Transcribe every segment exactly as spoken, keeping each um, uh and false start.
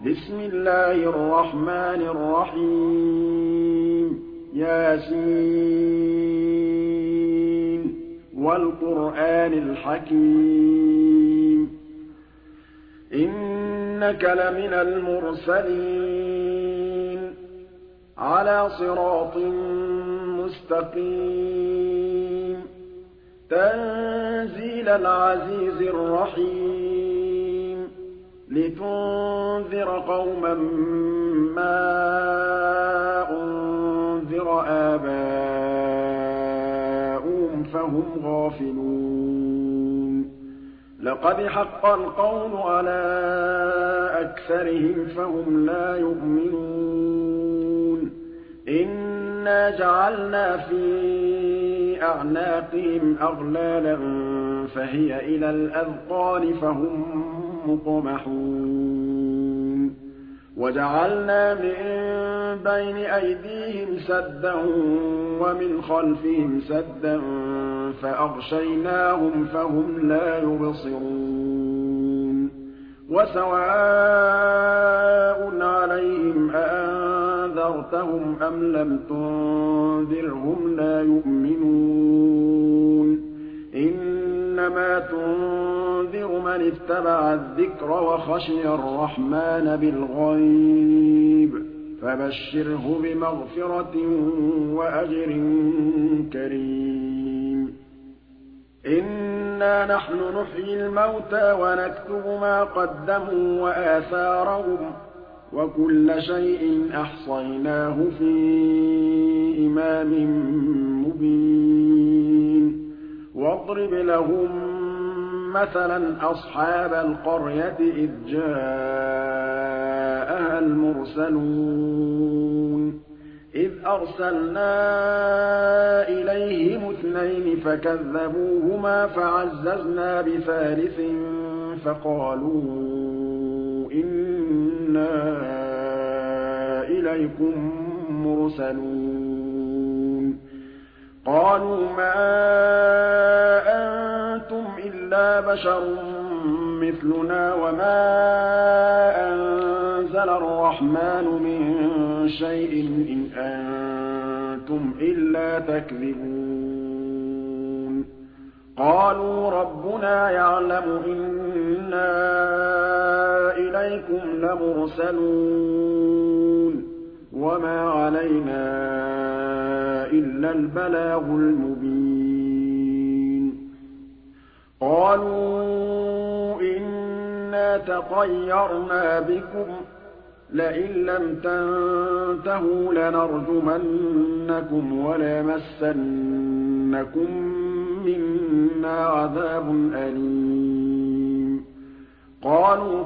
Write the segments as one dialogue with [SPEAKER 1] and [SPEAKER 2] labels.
[SPEAKER 1] بسم الله الرحمن الرحيم ياسين والقرآن الحكيم إنك لمن المرسلين على صراط مستقيم تنزيل العزيز الرحيم لتنذر قوما ما أنذر آباؤهم فهم غافلون لقد حق القول على أكثرهم فهم لا يؤمنون إنا جعلنا في أعناقهم أغلالا فهي إلى الأذقان فهم مقمحون وجعلنا من بين أيديهم سدا ومن خلفهم سدا فأغشيناهم فهم لا يبصرون وسواء عليهم أأنذرتهم أم لم تنذرهم لا يؤمنون إنما تنذر من اتبع الذكر وخشي الرحمن بالغيب فبشره بمغفرة وأجر كريم إنا نحن نحيي الموتى ونكتب ما قدموا وآثارهم وكل شيء أحصيناه في إمام مبين واضرب لهم مثلا أصحاب القرية إذ جاءها المرسلون إذ أرسلنا إليهم اثنين فكذبوهما فعززنا بثالث فقالوا إنا إليكم مرسلون قالوا ما أنتم إلا بشر مثلنا وما أنزل الرحمن من شيء إن أنتم إلا تكذبون قالوا ربنا يعلم إنا إليكم لمرسلون وما علينا إلا البلاغ المبين قالوا إنا تطيرنا بكم لئن لم تنتهوا لنرجمنكم وليمسنكم منا عذاب أليم قالوا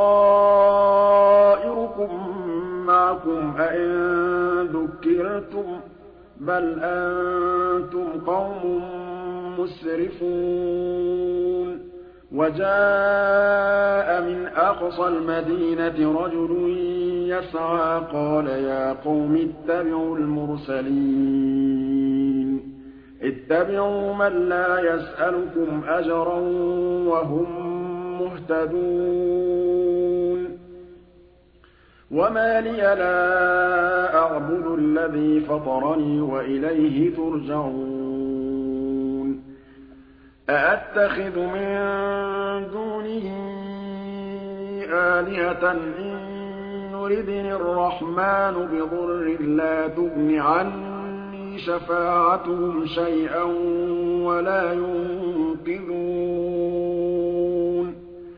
[SPEAKER 1] طائركم معكم أئن ذكرتم بل أنتم قوم مسرفون وجاء من أقصى المدينة رجل يسعى قال يا قوم اتبعوا المرسلين اتبعوا من لا يسألكم أجرا وهم مهتدون وما لي لا أعبد الذي فطرني وإليه ترجعون أأتخذ من دونه آلهة إن يردني الرحمن بضر لا تغن عني شفاعتهم شيئا ولا ينقذون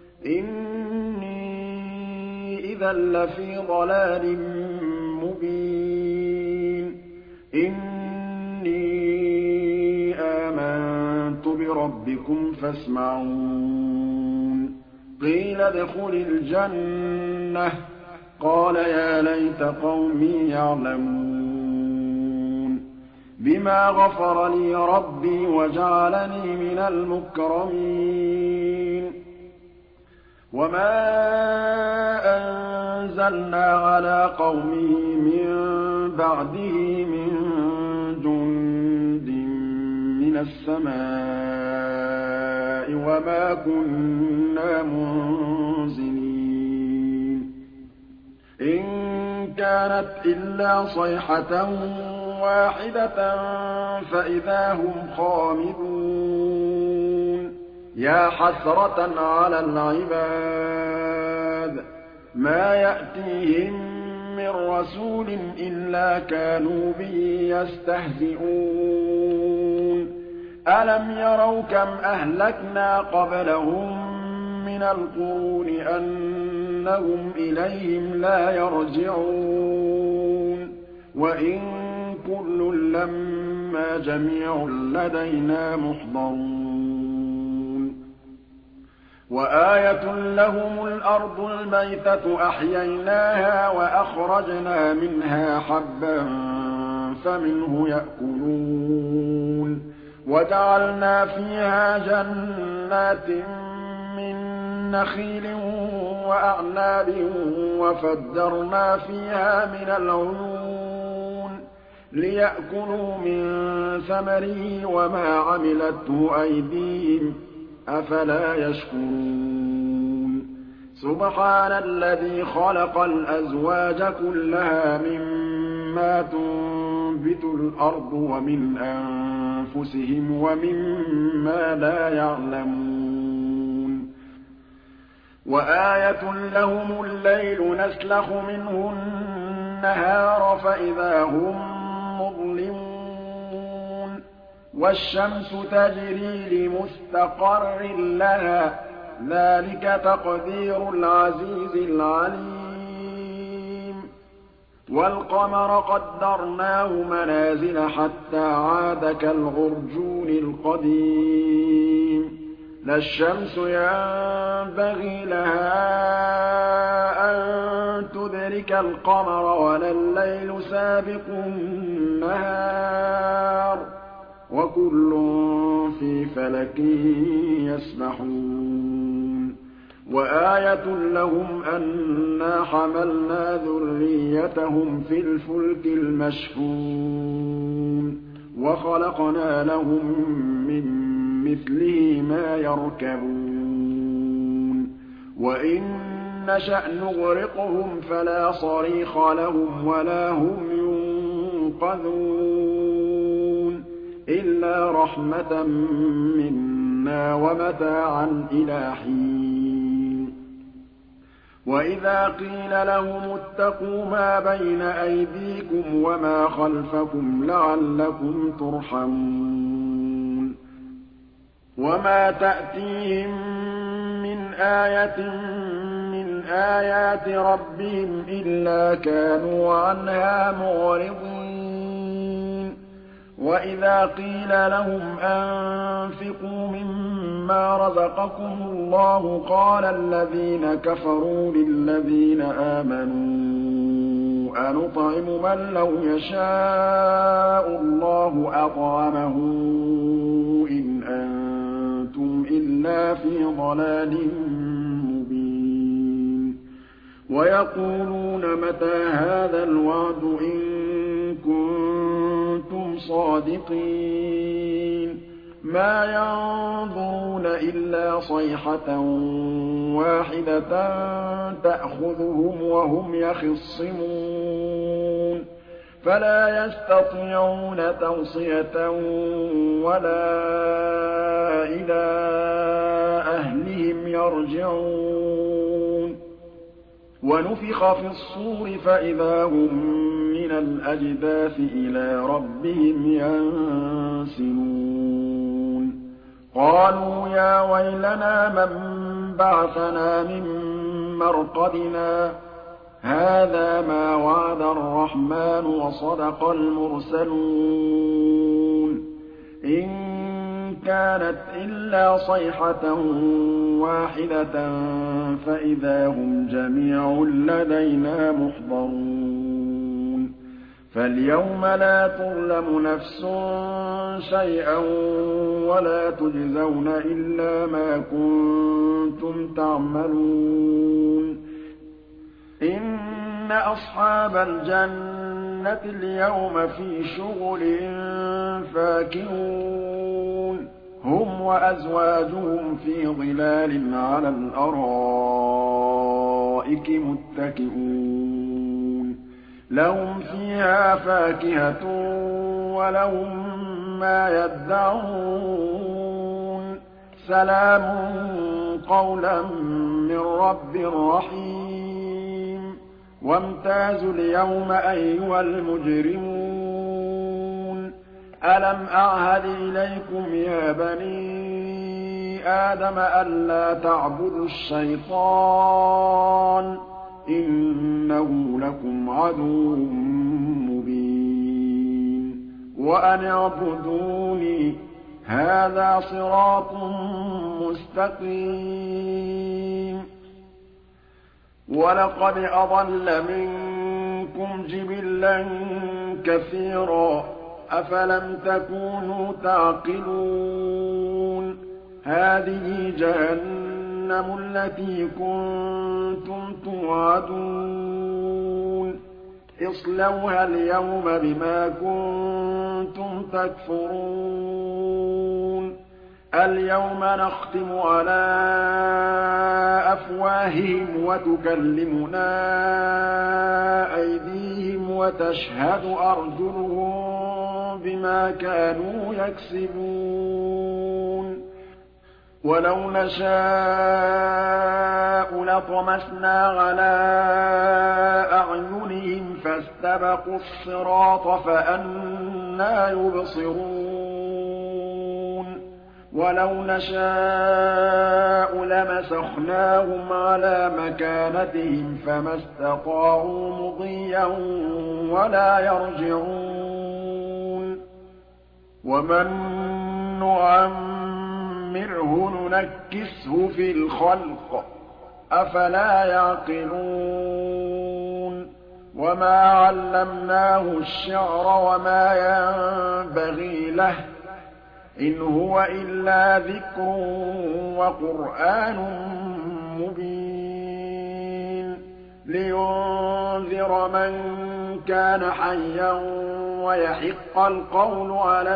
[SPEAKER 1] إني إذا لفي ضلال مبين إني آمنت بربكم فاسمعون قيل ادخل الجنة قال يا ليت قومي يعلمون بما غفر لي ربي وجعلني من المكرمين وما أنزلنا على قومه من بعده من جند من السماء وما كنا منزلين كانت إلا صيحة واحدة فإذا هم خامدون يا حسرة على العباد ما يأتيهم من رسول إلا كانوا به يستهزئون ألم يروا كم أهلكنا قبلهم من القرون أنهم إليهم لا يرجعون وإن كل لما جميع لدينا محضرون وآية لهم الأرض الميتة أحييناها وأخرجنا منها حبا فمنه يأكلون وجعلنا فيها جنات من نخيل وأعناب وفجرنا فيها من العيون ليأكلوا من ثمره وما عملته أيديهم أفلا يشكرون سبحان الذي خلق الأزواج كلها مما تنبت الأرض ومن أنفسهم ومما لا يعلمون وآية لهم الليل نسلخ منه النهار فإذا هم مظلمون والشمس تجري لمستقر لها ذلك تقدير العزيز العليم والقمر قدرناه منازل حتى عاد كالعرجون القديم لا الشمس ينبغي لها أن تدرك القمر ولا الليل سابق النهار وكل في فلك يسبحون وآية لهم أنا حملنا ذريتهم في الفلك المشحون وخلقنا لهم من مثله ما يركبون وإن نشأ نغرقهم فلا صريخ لهم ولا هم ينقذون إلا رحمة منا ومتاعا إلى حين وإذا قيل لهم اتقوا ما بين أيديكم وما خلفكم لعلكم ترحمون وما تأتيهم من آية من آيات ربهم إلا كانوا عنها معرضين وإذا قيل لهم أنفقوا مما رزقكم الله قال الذين كفروا للذين آمنوا أنطعم من لو يشاء الله أطعمه إن أنتم إلا في ضلال مبين ويقولون متى هذا الوعد إن كنتم صادقين ما ينظرون إلا صيحة واحدة تأخذهم وهم يخصمون فلا يستطيعون توصية ولا إلى أهلهم يرجعون ونفخ في الصور فإذا هم من الأجداث إلى ربهم ينسلون قالوا يا ويلنا من بعثنا من مرقدنا هذا ما وعد الرحمن وصدق المرسلون إن كانت إلا صيحة واحدة فإذا هم جميع لدينا محضرون فاليوم لا تظلم نفس شيئا ولا تجزون إلا ما كنتم تعملون إن أصحاب الجنة اليوم في شغل فاكهون هم وأزواجهم في ظلال على الأرائك متكئون لهم فيها فاكهة ولهم ما يدعون سلام قولا من رب رحيم وامتازوا اليوم أيها المجرمون ألم أعهد إليكم يا بني آدم ألا تعبدوا الشيطان إنه لكم عدو مبين وأن اعبدوني هذا صراط مستقيم ولقد أضل منكم جبلا كثيرا أفلم تكونوا تعقلون هذه جهنم التي كنتم توعدون اصلوها اليوم بما كنتم تكفرون اليوم نختم على أفواههم وتكلمنا أيديهم وتشهد أرجلهم بما كانوا يكسبون ولو نشاء لطمسنا على أعينهم فاستبقوا الصراط فأنى يبصرون ولو نشاء لمسخناهم على مكانتهم فما استطاعوا مضيا ولا يرجعون ومن نعمره ننكسه في الخلق أفلا يعقلون وما علمناه الشعر وما ينبغي له إن هو إلا ذكر وقرآن مبين لينذر من كان حيا ويحق القول على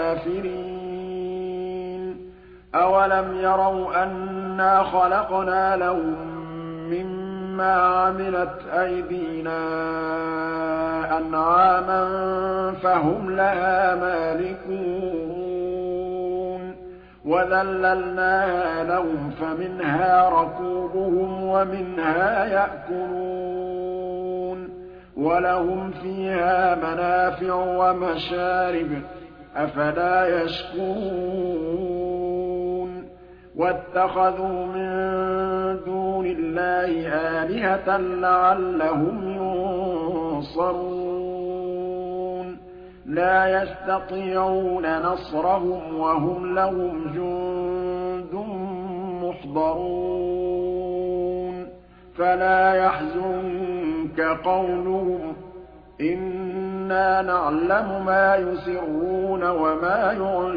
[SPEAKER 1] الكافرين أولم يروا أنا خلقنا لهم مما عملت أيدينا أنعاما فهم لها مالكون وذللناها لهم فمنها ركوبهم ومنها يأكلون ولهم فيها منافع ومشارب أفلا يشكرون واتخذوا من دون الله آلهة لعلهم ينصرون لا يستطيعون نصرهم وهم لهم جند محضرون فلا يحزنك قولهم إنا نعلم ما يسرون وما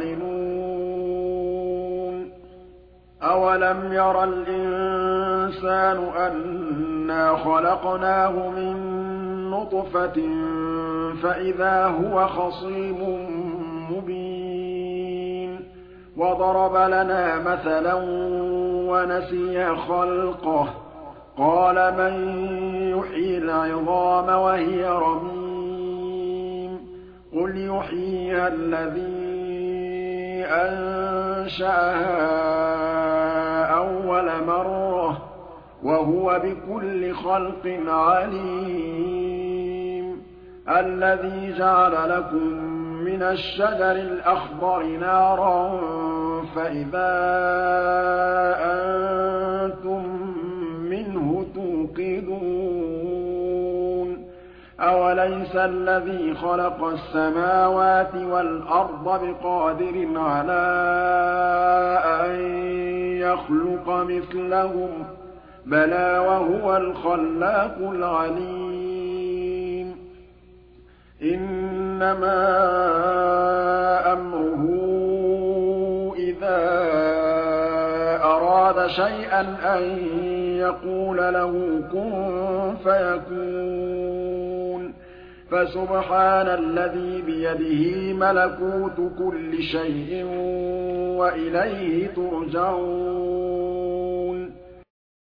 [SPEAKER 1] يعلنون أولم ير الإنسان أنا خلقناه من نطفة فإذا هو خصيم مبين وضرب لنا مثلا ونسي خلقه قال من يحيي العظام وهي رميم قل يحييها الذي أنشأها أول مرة وهو بكل خلق عليم الذي جعل لكم من الشجر الأخضر نارا فإذا أنتم منه توقدون أوليس الذي خلق السماوات والأرض بقادر على أن يخلق مثلهم بلى وهو الخلاق العليم إنما أمره إذا أراد شيئا أن يقول له كن فيكون فسبحان الذي بيده ملكوت كل شيء وإليه ترجعون